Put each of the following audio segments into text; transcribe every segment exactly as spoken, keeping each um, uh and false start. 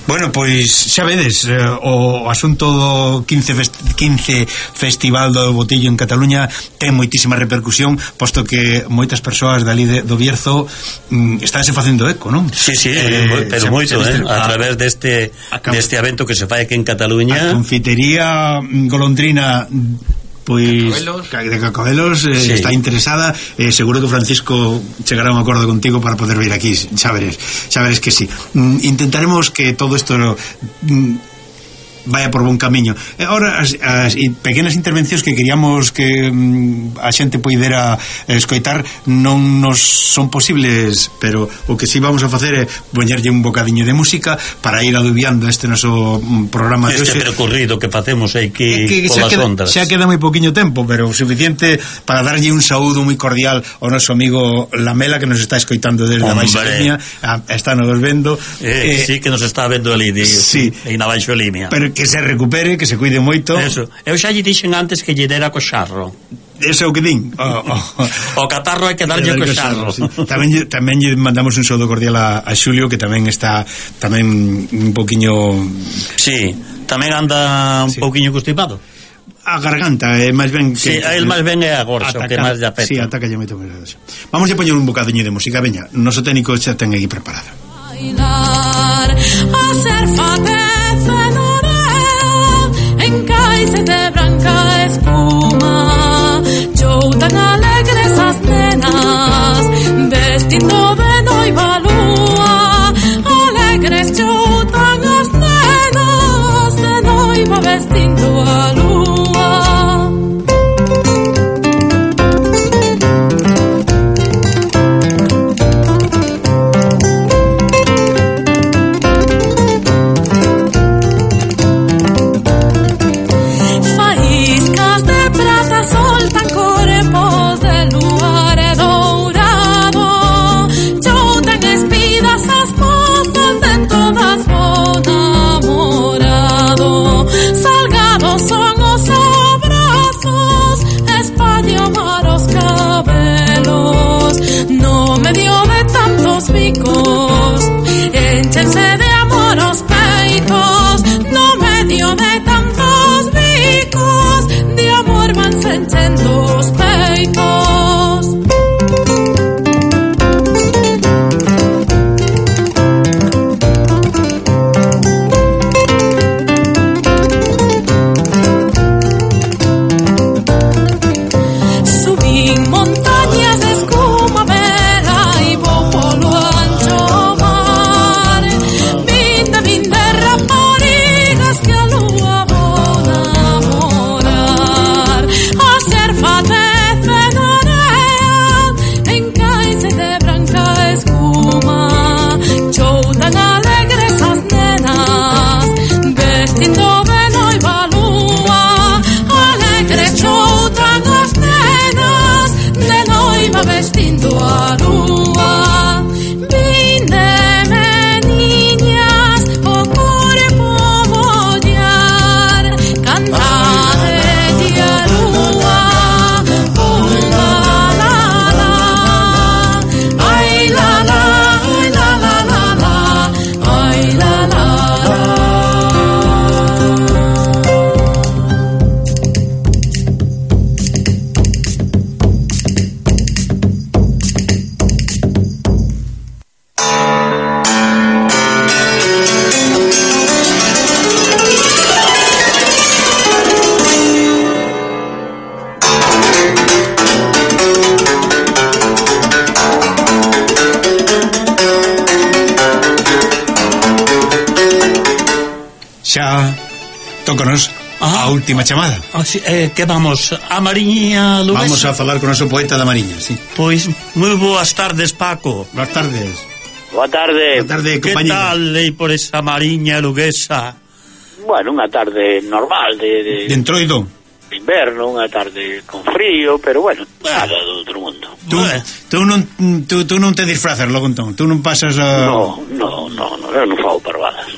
Bueno, pois xa vedes, eh, o asunto do quince, fest, quince Festival do Botello en Cataluña ten moitísima repercusión, posto que moitas persoas dali de, do Bierzo mm, estánse facendo eco, non? Sí, sí, eh, pero xa, moito, xa, eh, a, a a través deste, deste evento que se fai aquí en Cataluña. A confitería Golondrina, pois de Cacabelos, eh, sí. Está interesada, eh, seguro que Francisco chegará a un acordo contigo para poder vir aquí, xa veres, xa veres que sí. Mm, intentaremos que todo isto mm, vaya por bon camiño. Ahora as, as pequenas intervencións que queríamos que mm, a xente poidera escoitar non nos son posibles, pero o que sí vamos a facer é poñerlle un bocadiño de música para ir adubiando este noso programa de este hoxe. Percorrido que facemos aquí que, que polas queda, ondas. xa queda moi poquinho tempo, pero suficiente para darlle un saúdo moi cordial ao noso amigo Lamela, que nos está escoitando desde a Baixa Limia, está nos vendo. Eh, eh, sí, que nos está vendo ali de, sí, e na Baixa Limia. Pero que se recupere, que se cuide moito. Eso. Eu xa lle dixen antes que lle dera co xarro. Eso é o que din. Oh, oh. O catarro hai que darlle co xarro. Sí. Tamén, tamén lle mandamos un saúdo cordial a, a Xulio, que tamén está tamén un poquinho... Sí, tamén anda un sí. pouquiño constipado. A garganta, é eh, máis ben que... Sí, a el máis ben é a gorxa, o que máis lle afecta. Sí, ataca lle moito. Vamos a poñer un bocadiño de música, veña. Noso técnico xa ten aí preparado. Bailar, hacer fateza en cálices de blanca espuma, choutan alegres as nenas, vestindo de noiva lúa, alegres choutan as nenas, de noiva vestindo a lúa. Échense de amor os peitos, no medio de tantos bicos, de amor vanse enchendo os peitos. Subín montañas de escuma vela y vou polo ancho. Vestindo a lúa, víndeme niñas, o corpo mollar, cantade a lúa, oh la la la, ay la la, ay la la la la, ay la la la. Xa tócanos ah, a última chamada. Ah, sí, eh, que vamos a Mariña Luguesa. Vamos a falar con o noso poeta da Mariña, sí. Pois moi boas tardes, Paco. Boas tardes. Boa tarde. Boa tarde, compañero. Que tal lei por esa Mariña Luguesa? Bueno, unha tarde normal de, de, de entroido. De inverno, unha tarde con frío, pero bueno, nada do outro mundo. Tú, tú, non, tú, tú non te disfrazas, logo entón. Tú non pasas a... No, no, no, no, eu non fago parvadas.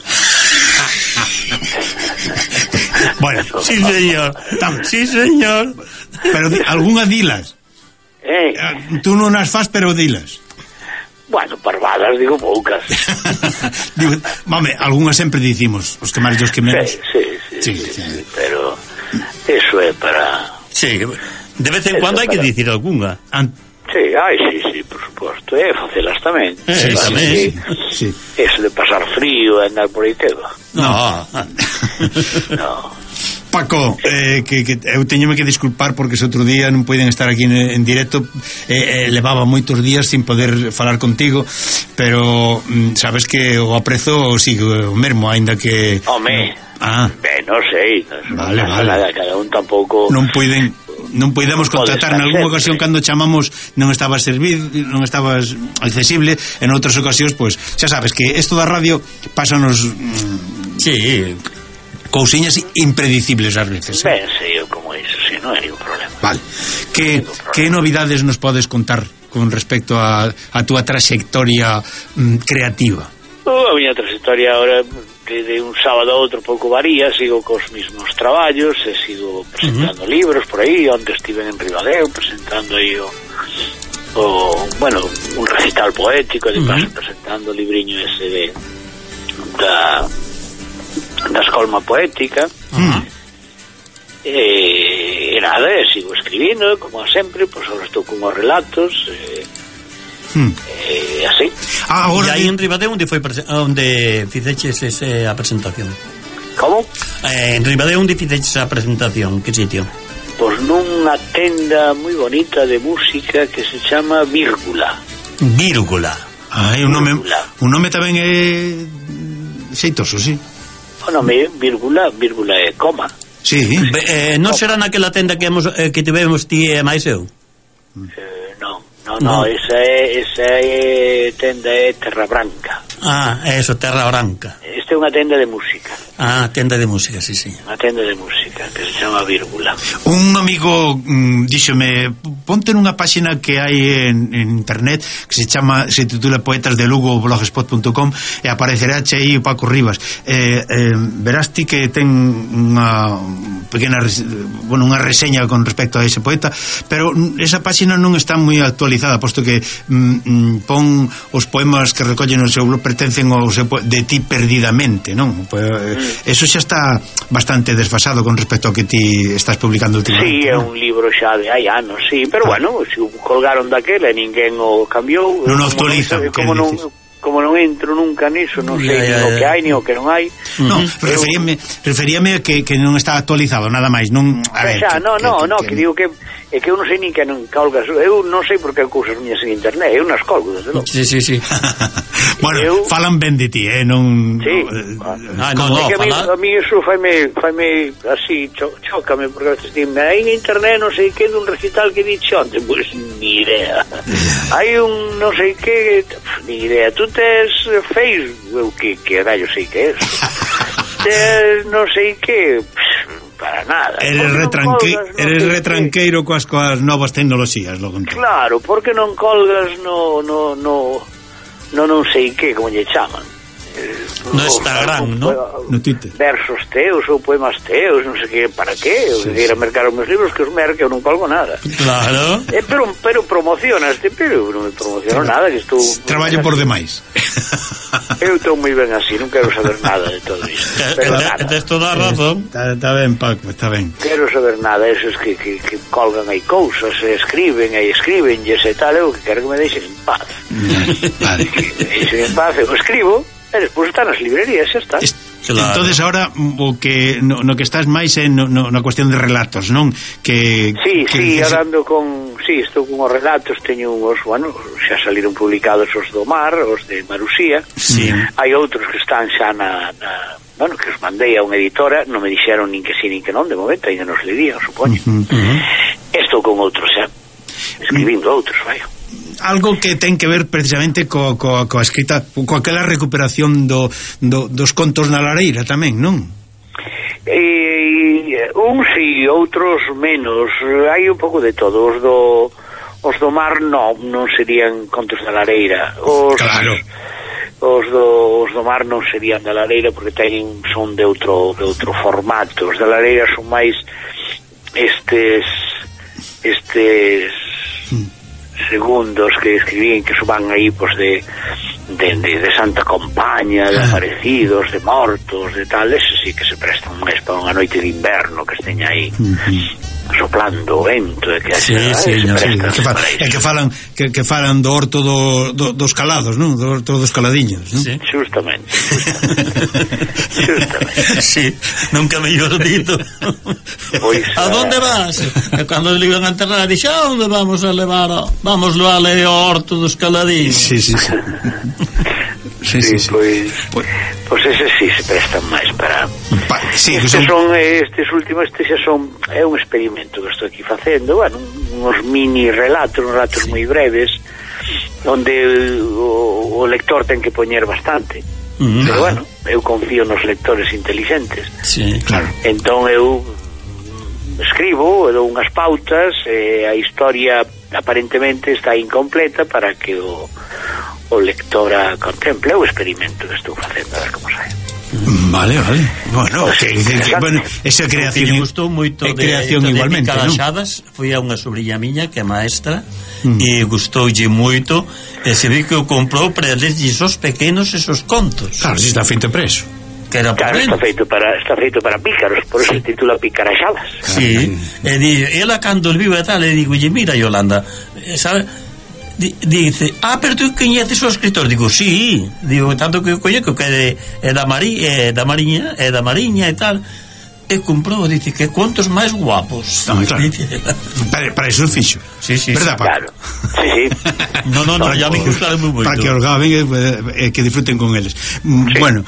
Bueno, sí señor, sí señor. Pero algunha dilas. Eh. Tú non as fas, pero dilas. Bueno, Bueno, parvadas, digo, poucas. Digo, mame, algunhas sempre dicimos, os que máis e os que menos. Sí, sí, sí, sí, sí, sí, sí. Pero eso é para... Sí, de vez en cuando hai que dicir algunha. An... Sí, ai, sí, sí, por suposto. E facelas tamén. Sí, Vale, tamén. sí. Sí. Eso de pasar frío e andar por aí quedo. No. No. Paco, eh, que, que eu teñome que disculpar porque ese outro día non poden estar aquí en, en directo, eh, eh, levaba moitos días sin poder falar contigo, pero mm, sabes que o aprezo sigo o mesmo, aínda que... Home, ah. ben, non sei, non Vale, pasa vale. nada, cada un tampouco... Non poden... non podemos contratar en algunha ocasión cando chamamos non estabas servido, non estabas accesible, en outras ocasións pois pues, xa sabes que isto da radio pásanos mm, sí, cousiñas impredicibles ás veces, eh? Ben, sei eu como iso, si, non hai ningún problema. Vale. Que, que novidades nos podes contar con respecto a, a túa trayectoria mm, creativa? Uh, a miña trayectoria ahora de, de un sábado a outro pouco varía, sigo cos mismos traballos, e sigo presentando uh-huh. libros por aí, onde estive en Ribadeo presentando aí o, o bueno, un recital poético, de paso uh-huh. presentando o libriño ese de da da escolma poética. Uh-huh. e, e nada, e sigo escribindo como sempre, pois agora estou con os relatos e, hmm. e así. Ah, e aí en Ribadeo onde foi onde fixeches ese, a presentación? Como? Eh, en Ribadeo onde fixeches a presentación, que sitio? Pois nunha tenda moi bonita de música que se chama Vírgula. Vírgula. Ai, un nome, un nome tamén é xeitoso, sí. O nome Vírgula, Vírgula é coma. Sí. Eh, non será naquela tenda que hemos, eh, que tivemos ti e máis eu? Eh, non, non, non, esa é esa é tenda é Terra Branca. Ah, eso, Terra Branca. Esta é unha tenda de música. Ah, tenda de música, sí, sí. Unha tenda de música que se chama Vírgula. Un amigo mm, díxome, ponte nunha páxina que hai en, en internet que se chama, se titula Poetas de Lugo blogspot punto com e aparecerá che aí Paco Rivas. Eh, eh, verás ti que ten unha pequena, bueno, unha reseña con respecto a ese poeta, pero esa páxina non está moi actualizada, posto que mm, pon os poemas que recollen o seu blog pertencen ao seu de ti perdidamente, non? Pues, mm. eso xa está bastante desfasado con respecto ao que ti estás publicando últimamente. Sí, é un libro xa de hai anos, sí, pero ah. bueno, se o colgaron daquela e ninguén o cambiou. Non o actualizan, como non, como non entro nunca niso, non sei yeah, yeah, yeah. o que hai ni o que non hai. Non, uh-huh. referíame, referíame que, que non está actualizado, nada máis, non, a ver. Xa, que, no, que, no, que, no, que, que digo que é que eu non sei nin que non colgas, eu non sei por que cousas miñas en internet, eu nas colgo, desde logo. Sí, sí, sí. Bueno, eu... falan ben de ti, eh, non... Sí. No, ah, no, no, é que a mí, fala... a mí eso faime, faime así, cho, chócame, porque a veces dime, hai en internet non sei que dun recital que dixe onde, pois ni idea. Hai un non sei que, ni idea. Tú tes Facebook, eu que, que rayo sei que é eso. Tes non sei que... para nada. Eres retranque, colgas, no eres retranqueiro coas coas novas tecnoloxías, logo. Claro, porque non colgas no no no no non sei que, como lle chaman. No Instagram, ¿no? No Twitter. Versos teus ou poemas teus, non sei que, para que? Eu sí, queira sí. mercar os meus libros, que os merque, eu non colgo nada. Claro. Eh, pero, pero promocionaste, pero non me promociono nada, que estou... Traballo por demais. Eu estou moi ben así, non quero saber nada de todo isto. Pero nada. Tes toda a razón. Está, está ben, Paco, está ben. Quero saber nada, esos que, que, que colgan aí cousas, e escriben, e escriben, e ese tal, eu que quero que me deixen en paz. Vale. Que me deixen en paz, eu escribo, e despois está nas librerías, xa está. Claro. Entonces ahora o que no, no que estás máis é no, no, na cuestión de relatos, non? Que sí, que sí, dices... ahora ando con, sí, estou con os relatos, teño uns, bueno, xa saliron publicados os do Mar, os de Marusía. Sí. Hai outros que están xa na, na bueno, que os mandei a unha editora, non me dixeron nin que sí nin que non, de momento ainda nos lería, supoño. Uh-huh. Uh-huh. Estou con outros xa, escribindo uh-huh. outros, vai. Algo que ten que ver precisamente co, co, coa escrita, coa aquela recuperación do, do, dos contos na lareira tamén, non? Eh, un sí, outros menos. Hai un pouco de todo. Os do, os do Mar non, non serían contos da lareira. Os, claro. Os do, os do Mar non serían da lareira porque teñen, son de outro, de outro formato. Os da lareira son máis estes estes... Hmm. segundos que escribían que suban aí pues de de, de, de Santa Compaña, de aparecidos, de mortos, de tal, ese sí que se prestan máis para unha noite de inverno que esteña aí uh-huh. soplando o vento, e que sí, sí, sí, que, fa, é que falan que, que falan do horto do, do, dos calados, non? Do horto dos caladiños, non? Sí. Justamente, justamente. Justamente. Sí, nunca me lloro dito. Pois, a donde vas? E cando le iban a enterrar, dixo, a onde vamos a levar? A... Vamos levar ao horto dos caladiños. Sí, sí, sí. Sí, sí, sí, pois, pois, pois ese sí se prestan máis para pa, sí, estes son, son estes últimos, estes xa son é un experimento que estou aquí facendo, bueno, uns mini relatos, uns relatos moi breves onde o, o lector ten que poñer bastante, uh-huh. pero bueno, eu confío nos lectores intelixentes, sí, claro. Entón eu escribo, dou unhas pautas, e a historia aparentemente está incompleta para que o o lectora contemple o experimento que estou facendo, a ver como sai. Vale, vale. Bueno, pues, que, que, que, bueno, esa creación me gustou moito de, creación de, igualmente, de ¿no? Xadas, foi a unha sobrinha miña que é maestra mm. e gustoulle moito, e se ve que o comprou para lerlles os pequenos esos contos. Claro, si está feito preso. Que era claro, está feito para está feito para pícaros, por eso sí. Se titula Picaraxadas. Sí, e di, ela cando el vive e tal, e digo, "Oye, mira, Yolanda, sabe?" Dice, ah, pero tú coñeces o escritor? Digo, sí, digo, tanto que eu coñeco que é, de, é da Mari, é da Mariña, é da Mariña e tal. E comprou, dice, que contos máis guapos. No, claro. para, para eso fixo. Sí, sí, verdad, sí. Claro. Sí, sí. No, no, no, no ya me gustaron moi moito. Para que os gaben e que disfruten con eles. Sí. Bueno,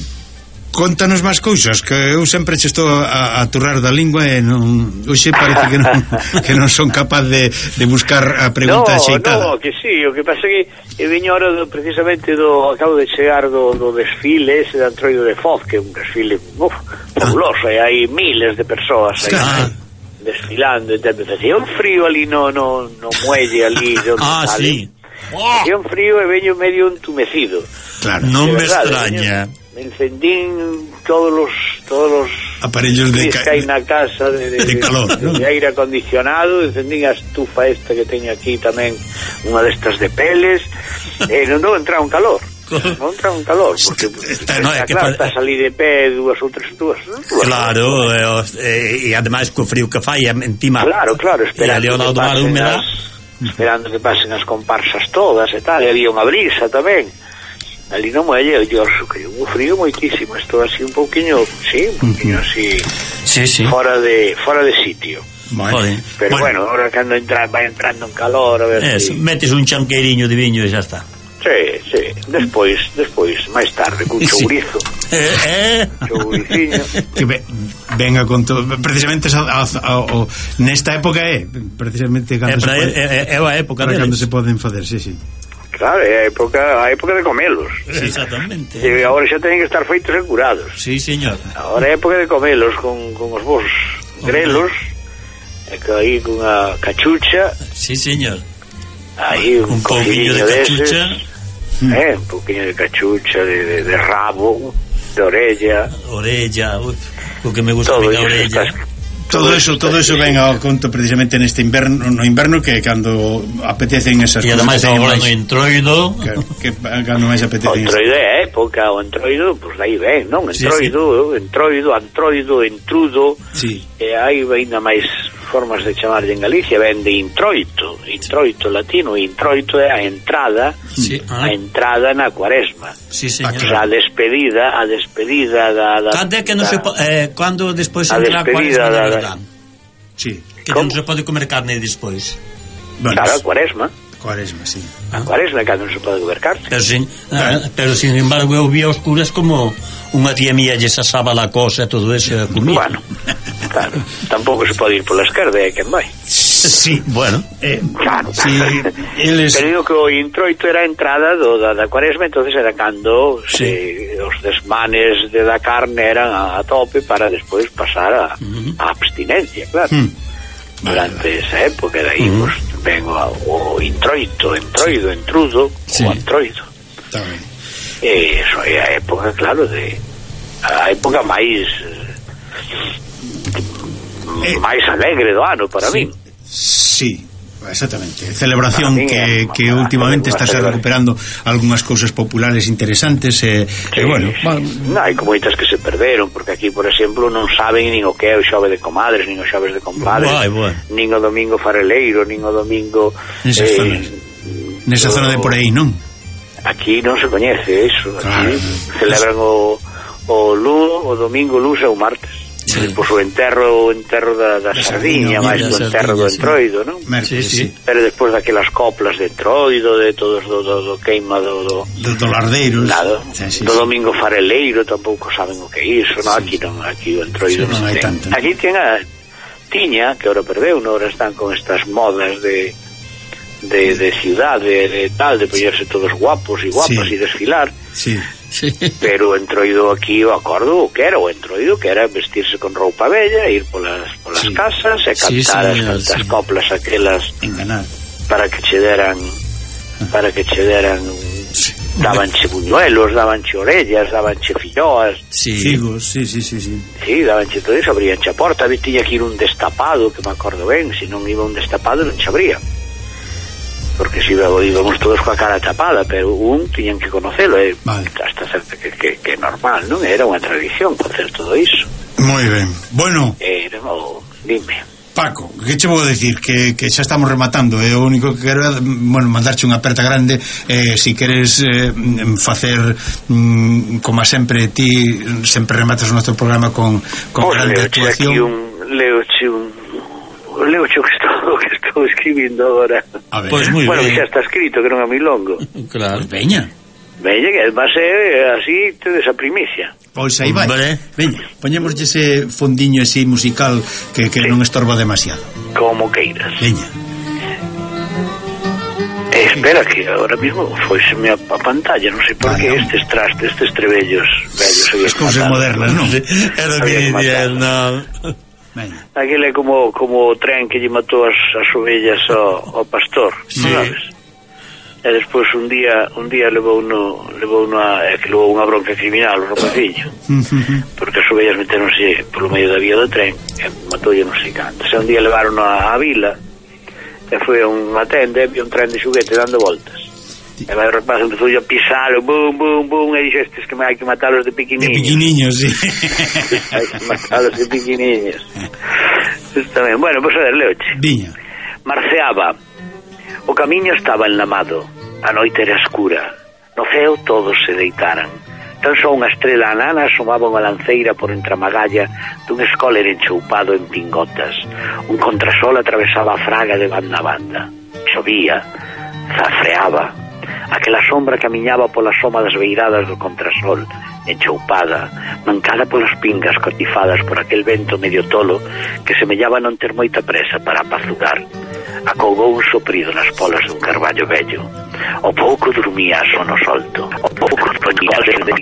contanos máis cousas, que eu sempre che estou a, a turrar da lingua e non, hoxe parece que non, que non son capaz de, de buscar a pregunta no, xeitada. No, que sí, o que pasa é que eu viño ahora do, precisamente do, acabo de chegar do, do desfile ese de Antroido de Foz, que é un desfile uf, fabuloso, e hai miles de persoas aí, ah. desfilando, e hacía un frío ali no, no, no muelle ali ah, sí. Hacía un frío e veño medio entumecido. Claro, non me extraña. Me encendín todos los todos los aparellos de, ca... que hai na casa de, de, de calor, de, ¿no? de aire acondicionado, encendín a estufa esta que teño aquí tamén, unha destas de peles, e non dou entrar un calor. Non entra un calor porque está, no, é que claro, pa... salí de pé dúas ou tres dúas, dúas claro, e, e ademais co frío que fai encima, claro, claro, esperando que pasen as, esperando que pasen as comparsas todas e tal, e había unha brisa tamén ali no muelle, yo que un frío moitísimo, estou así un pouquiño, sí, un pouquiño así, sí, sí. fora de fora de sitio. Vale. Pero bueno, bueno, ahora cando entra, vai entrando en calor, a ver es, si... metes un chanqueiriño de viño e xa está. Sí, sí, despois, despois, máis tarde, cun chourizo. Sí. Eh, eh. Chouriciño. Que ve, venga con todo, precisamente a, a, a, a, nesta época é, precisamente cando é, se pode, é, é a época deles. Cando se poden facer, sí, sí. Claro, é a época, a época de comelos. Sí, exactamente. E agora xa teñen que estar feitos e curados. Sí, señor. Agora é a época de comelos con, con os vos grelos, e que aí con a cachucha. Sí, señor. Aí un, un pouquinho de cachucha. Deses, eh, un pouquinho de cachucha, de, de, de rabo, de orella. Orella, ui, o que me gusta a mi orella. Estás... Todo eso, todo eso ven ao conto precisamente neste inverno, no inverno que cando apetecen esas cousas. E ademais agora no entroido, que, que cando máis apetecen. O entroido é época, o entroido, pois pues aí ven, non? Entroido, sí, sí. entroido, antroido, entrudo. Sí. E hai ainda máis formas de chamarlle en Galicia, ven de introito, introito latino, introito é a entrada, sí. ah. a entrada na Cuaresma. Sí, señor. A despedida, a despedida da, da cando é que non se po, eh, cando despois entra a Cuaresma da, da, sí. Que non se pode comer carne despois. Bueno, claro, a Cuaresma. Cuaresma, sí. A Cuaresma cando non se pode comer carne. Pero sin, claro. ah, pero sin embargo eu vi aos curas como unha tía mía lle sasaba la cosa e todo eso comía. Bueno, claro, tampouco se pode ir pola esquerda, é quen vai. Sí, bueno, eh, claro. Sí, eles... Pero digo que o introito era a entrada do, da, da Cuaresma, entonces era cando sí. se, os desmanes de da carne eran a, a tope para despois pasar a, uh-huh. a abstinencia, claro. Uh-huh. Durante vale, esa época, de aí, uh-huh. pues, vengo ao, o introito, entroido, entrudo, sí. o antroido. Está ben. E eso é a época, claro, de a época máis eh, máis alegre do ano para sí. mí. Sí. Exactamente, celebración que, que últimamente está recuperando algunhas cousas populares interesantes e, sí, e bueno, sí. Non, hai moitas que se perderon, porque aquí, por exemplo, non saben nin o que é o xove de comadres, nin o xoves de compadres, Buai, buai. nin o domingo fareleiro, nin o domingo nesa eh, zona, nesa o, zona de por aí, non? Aquí non se coñece iso, aquí claro. Celebran o, o lunes, o domingo, o lunes e o martes. Sí. Pois o enterro, o enterro da, da sardiña, máis o enterro do entroido, non? Sí, sí. Pero despois daquelas coplas de entroido, de todos do, do, do queima do do, do, do lardeiros, nada, sí, sí, do sí. Domingo fareleiro tampouco saben o que é iso, non? Aquí non, aquí o entroido sí, non, non hai tanto. Aquí ten a tiña, que ahora perdeu, non? Ahora están con estas modas de de, de ciudad, de, de tal, de poñerse todos guapos e guapas e sí. desfilar. Sí. Sí. Pero o entroido aquí, o acordo o que era o entroido, que era vestirse con roupa bella, ir polas, polas sí. casas e cantar sí, sí, as, as sí. coplas aquelas enganar para que che deran para que che deran sí. dabanche buñuelos, dabanche orellas, dabanche filloas, sí. figos, sí, sí, sí, sí. Sí, dabanche todo iso, abríanche a porta, tiña que ir un destapado, que me acordo ben, se non iba un destapado non che abría. Porque si íbamos todos coa cara tapada, pero un tiñan que conocelo, e vale. hasta certo que, que, que normal, non? Era unha tradición facer todo iso. Moi ben. Bueno, Era, oh, dime. Paco, que che vou decir? Que, que xa estamos rematando, e o único que quero é, bueno, mandarche unha aperta grande, eh, si queres eh, facer mm, como sempre ti sempre rematas o noso programa con, con oh, grande actuación. Leoche un Leoche o que estou, que estou escribindo agora. Pois moi bueno, ben. Xa está escrito, que non é moi longo. Claro, veña. Veña, que va a ser así, tedes a primicia. Pois aí vai. Vale. Veña, poñemos ese fondiño así musical que, que sí. non estorba demasiado. Como queiras. Veña. Eh, espera, que ahora mismo foiseme a, a pantalla, non sei por que ah, estes trastes, estes trebellos vellos. As cousas modernas, non? Era o que dicía, non... Aquele é como, como o tren que lle matou as, as ovellas ao, ao pastor, sí. non sabes? E despois un día un día levou uno, levou unha, é que levou unha bronca criminal o rapacillo, porque as ovellas meteronse polo medio da vía do tren e matoulle non sei canto. E un día levaron a, a vila e foi a unha tenda e vi un tren de xuguete dando voltas. E vai o rapaz empezou a pisalo, bum, bum, bum, e dixo, estes que me hai que matalos de piquiniños. De piquiniños, sí. Hai que matalos de piquiniños. Justamente. Bueno, pois pues, a ver, Leoche. Viña. Marceaba. O camiño estaba enlamado. A noite era escura. No ceo todos se deitaran. Tan só unha estrela anana asomaba unha lanceira por entre a magalla dun escoler enchoupado en pingotas. Un contrasol atravesaba a fraga de banda a banda. Chovía. Zafreaba. Aquela sombra camiñaba pola soma das beiradas do contrasol, enchoupada, mancada polas pingas cotifadas por aquel vento medio tolo que semellaba non ter moita presa para apazugar. Acougou un soprido nas polas dun carballo vello. O pouco dormía a sono solto. O pouco poñíase de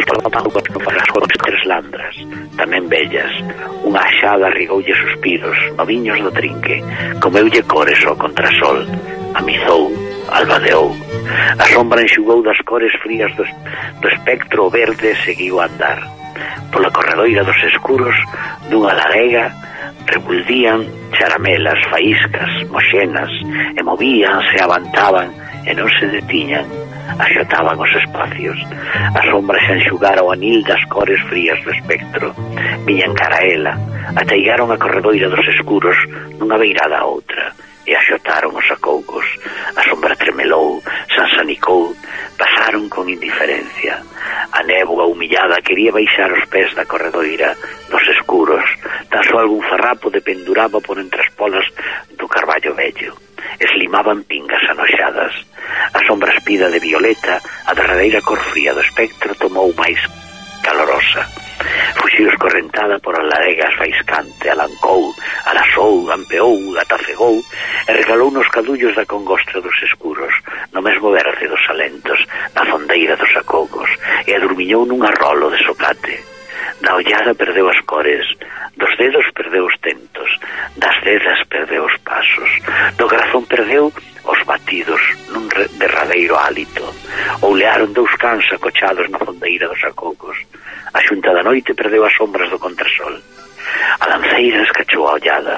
as tres landras, tamén bellas. Unha axada rigoulle suspiros, noviños do trinque, comeulle cores ao contrasol, amizou, albadeou. A sombra enxugou das cores frías do, do espectro verde e seguiu a andar. Pola corredoira dos escuros dunha laguega rebuldían charamelas, faíscas, moxenas, e movíanse, avantaban e non se detiñan, axotaban os espacios. A sombra xa enxugara o anil das cores frías do espectro. Viñan cara a ela, ateigaron a corredoira dos escuros nunha beirada a outra, e axotaron os acougos. A sombra tremelou, sansanicou, pasaron con indiferencia. A néboa humillada quería baixar os pés da corredoira dos escuros, tan só algún farrapo dependuraba por entre as polas do carballo vello. Eslimaban pingas anoxadas. A sombra espida de violeta, a derradeira cor fría do espectro, tomou máis calorosa. Fuxiu escorrentada por a laega faiscante, alancou, alasou, ampeou, atafegou e regalou nos cadullos da congostra dos escuros, no mesmo verde dos alentos, na fondeira dos acogos, e adurmiñou nun arrolo de socate. Da ollada perdeu as cores, dos dedos perdeu os tentos, das dedas perdeu os pasos, do corazón perdeu os batidos nun derradeiro hálito. Oulearon dous cans acochados na fondeira dos acogos. A xunta da noite perdeu as sombras do contrasol. A lanceira escachou a ollada.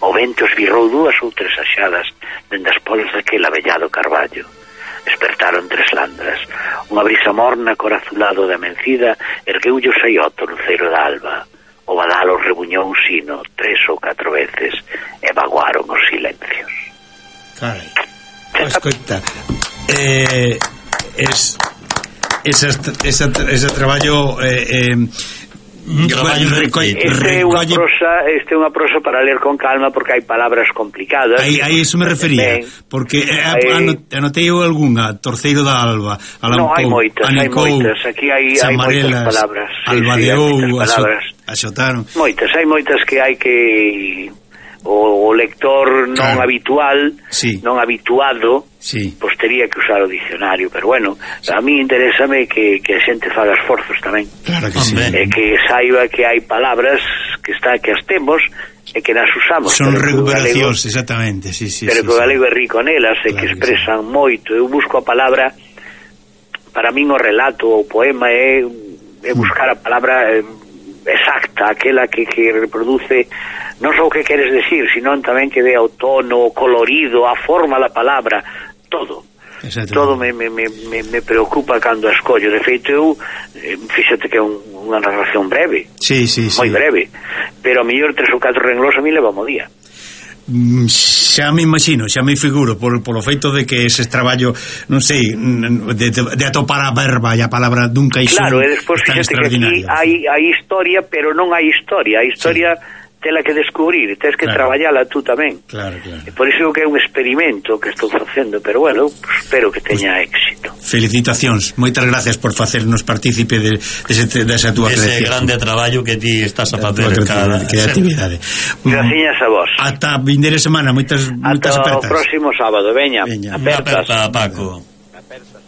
O vento esbirrou dúas ou tres axadas dende as polos daquele avellado carballo. Despertaron tres landras. Unha brisa morna corazulado da mencida ergueulle o saioto luceiro da alba. O badalo rebuñou un sino tres ou catro veces e vaguaron os silencios. Carai, escoita, eh, es, esa, esa, ese traballo eh, eh, un traballo recolle, este é unha prosa, este é unha prosa para ler con calma porque hai palabras complicadas. Aí, aí eso me refería, porque eh, anotei eu algunha, Torceiro da Alba, Alancou, no, hai moitas, Anicou, hai moitas, aquí hai, hai moitas palabras. Alba sí, de sí, Ou, palabras. Axotaron. Moitas, hai moitas que hai que o, o lector non claro. habitual, sí. non habituado, sí. pois tería que usar o diccionario, pero bueno, sí. a mí interésame que, que a xente faga esforzos tamén. Claro que sí. E que saiba que hai palabras que está que as temos e que nas usamos. Son recuperacións, exactamente, sí, sí. Pero sí, que o sí. galego é rico nelas e claro que expresan que sí. moito. Eu busco a palabra, para min o relato, o poema é, é buscar a palabra eh, exacta, aquela que, que reproduce non só o que queres decir, sino tamén que dé o tono, o colorido, a forma da palabra, todo. Todo me, me, me, me preocupa cando a escollo. De feito, eu eh, fíxate que é un, unha narración breve, sí, sí, moi sí. breve, pero a mellor tres ou catro renglós a mí leva mo día. Mm, xa me imagino, xa me figuro por, polo feito de que ese traballo, non sei, de, de, de atopar a verba e a palabra dun caixón. Claro, e despois fíxate que aquí hai, hai historia, pero non hai historia. A historia sí. tela que descubrir, tens que claro. traballala tú tamén. Claro, claro. E por iso que é un experimento que estou facendo, pero bueno, pues, espero que teña pues, éxito. Felicitacións, moitas gracias por facernos partícipe de, de, de esa túa ese grande traballo que ti estás a facer cada creatividade. Gracias a vos. Ata vindeira semana, moitas moitas apertas. Ata o próximo sábado, veña. veña. Apertas. Aperta, Paco. Apertas.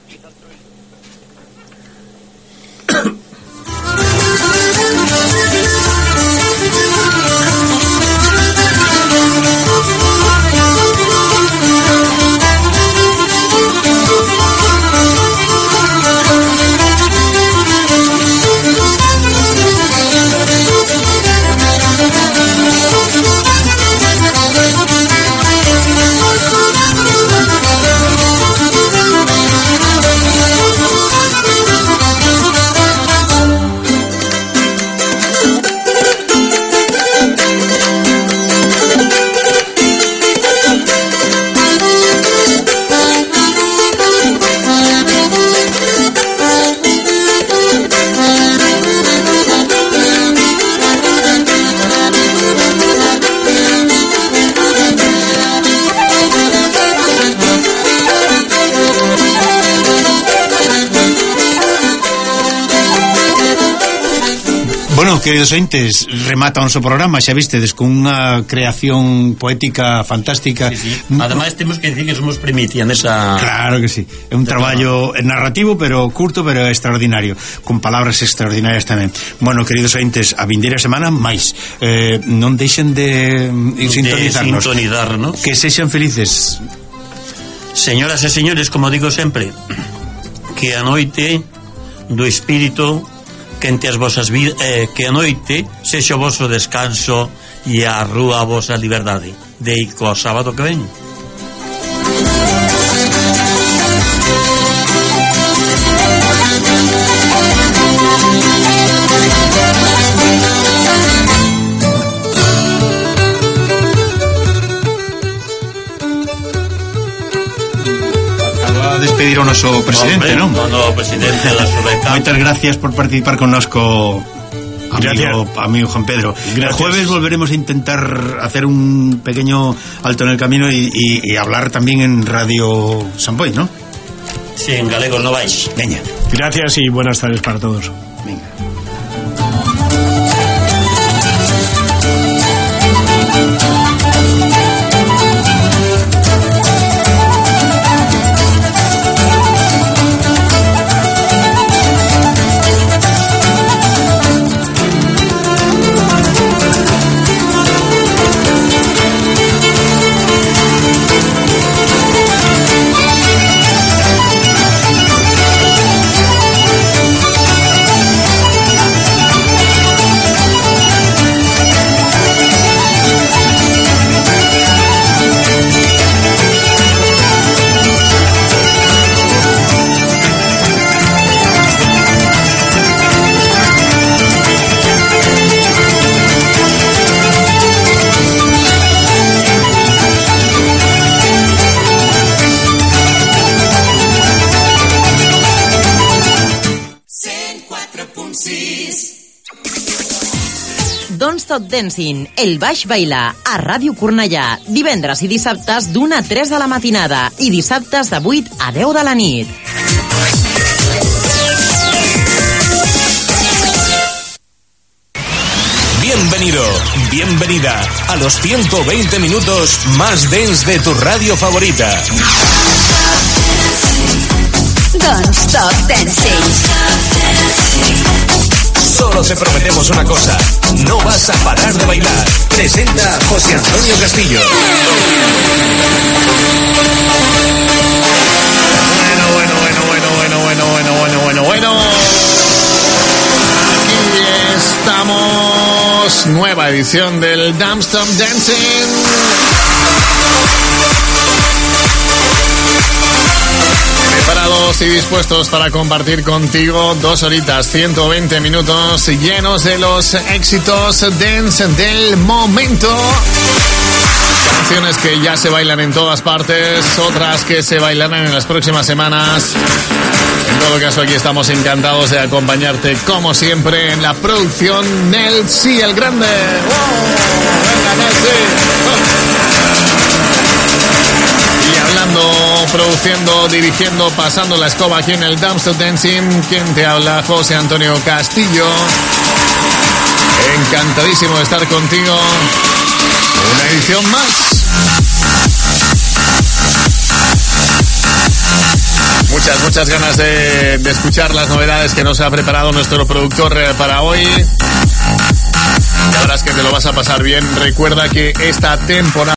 Bueno, queridos ointes, remata o noso programa, xa vistedes, con unha creación poética fantástica. Sí, sí. Ademais, temos que dicir que somos primicia nesa... Claro que sí. É un traballo narrativo, pero curto, pero extraordinario, con palabras extraordinarias tamén. Bueno, queridos ointes, a vindeira semana máis. Eh, non deixen de, de sintonizarnos. De sintonizarnos. Que sexan felices. Señoras e señores, como digo sempre, que a noite do espírito quente as vosas vidas, eh, que a noite sexa o voso descanso e a rúa a vosa liberdade. Deico ao sábado que ven. Despedir o noso presidente, Hombre, non? No, no, presidente da Subeca. Moitas gracias por participar connosco, amigo, amigo Juan Pedro. Gracias. El jueves volveremos a intentar hacer un pequeño alto en el camino y, y, y hablar también en Radio Samboy, ¿no? Sí, en galego no vais. Veña. Gracias y buenas tardes para todos. Venga. Don't Stop Dancing, el baix bailar, a Ràdio Cornellà, divendres i dissabtes d'una a tres de la matinada i dissabtes de vuit a deu de la nit. Bienvenido, bienvenida a los ciento veinte minutos más dance de tu radio favorita. Don't Stop Dancing. Solo te prometemos una cosa, no vas a parar de bailar. Presenta José Antonio Castillo. Bueno, bueno, bueno, bueno, bueno, bueno, bueno, bueno, bueno, bueno. Aquí estamos, nueva edición del Don't Stop Dancing. Preparados y dispuestos para compartir contigo dos horitas, ciento veinte minutos llenos de los éxitos dance del momento. Canciones que ya se bailan en todas partes, otras que se bailarán en las próximas semanas. En todo caso, aquí estamos encantados de acompañarte, como siempre, en la producción Nel Sí, el Grande. ¡Oh! ¡Venga, Nel Sí! ¡Oh! Y hablando, produciendo, dirigiendo, pasando la escoba aquí en el Don't Stop Dancing, quien te habla, José Antonio Castillo. Encantadísimo de estar contigo. Una edición más. Muchas, muchas ganas de, de escuchar las novedades que nos ha preparado nuestro productor para hoy. La verdad es que te lo vas a pasar bien. Recuerda que esta temporada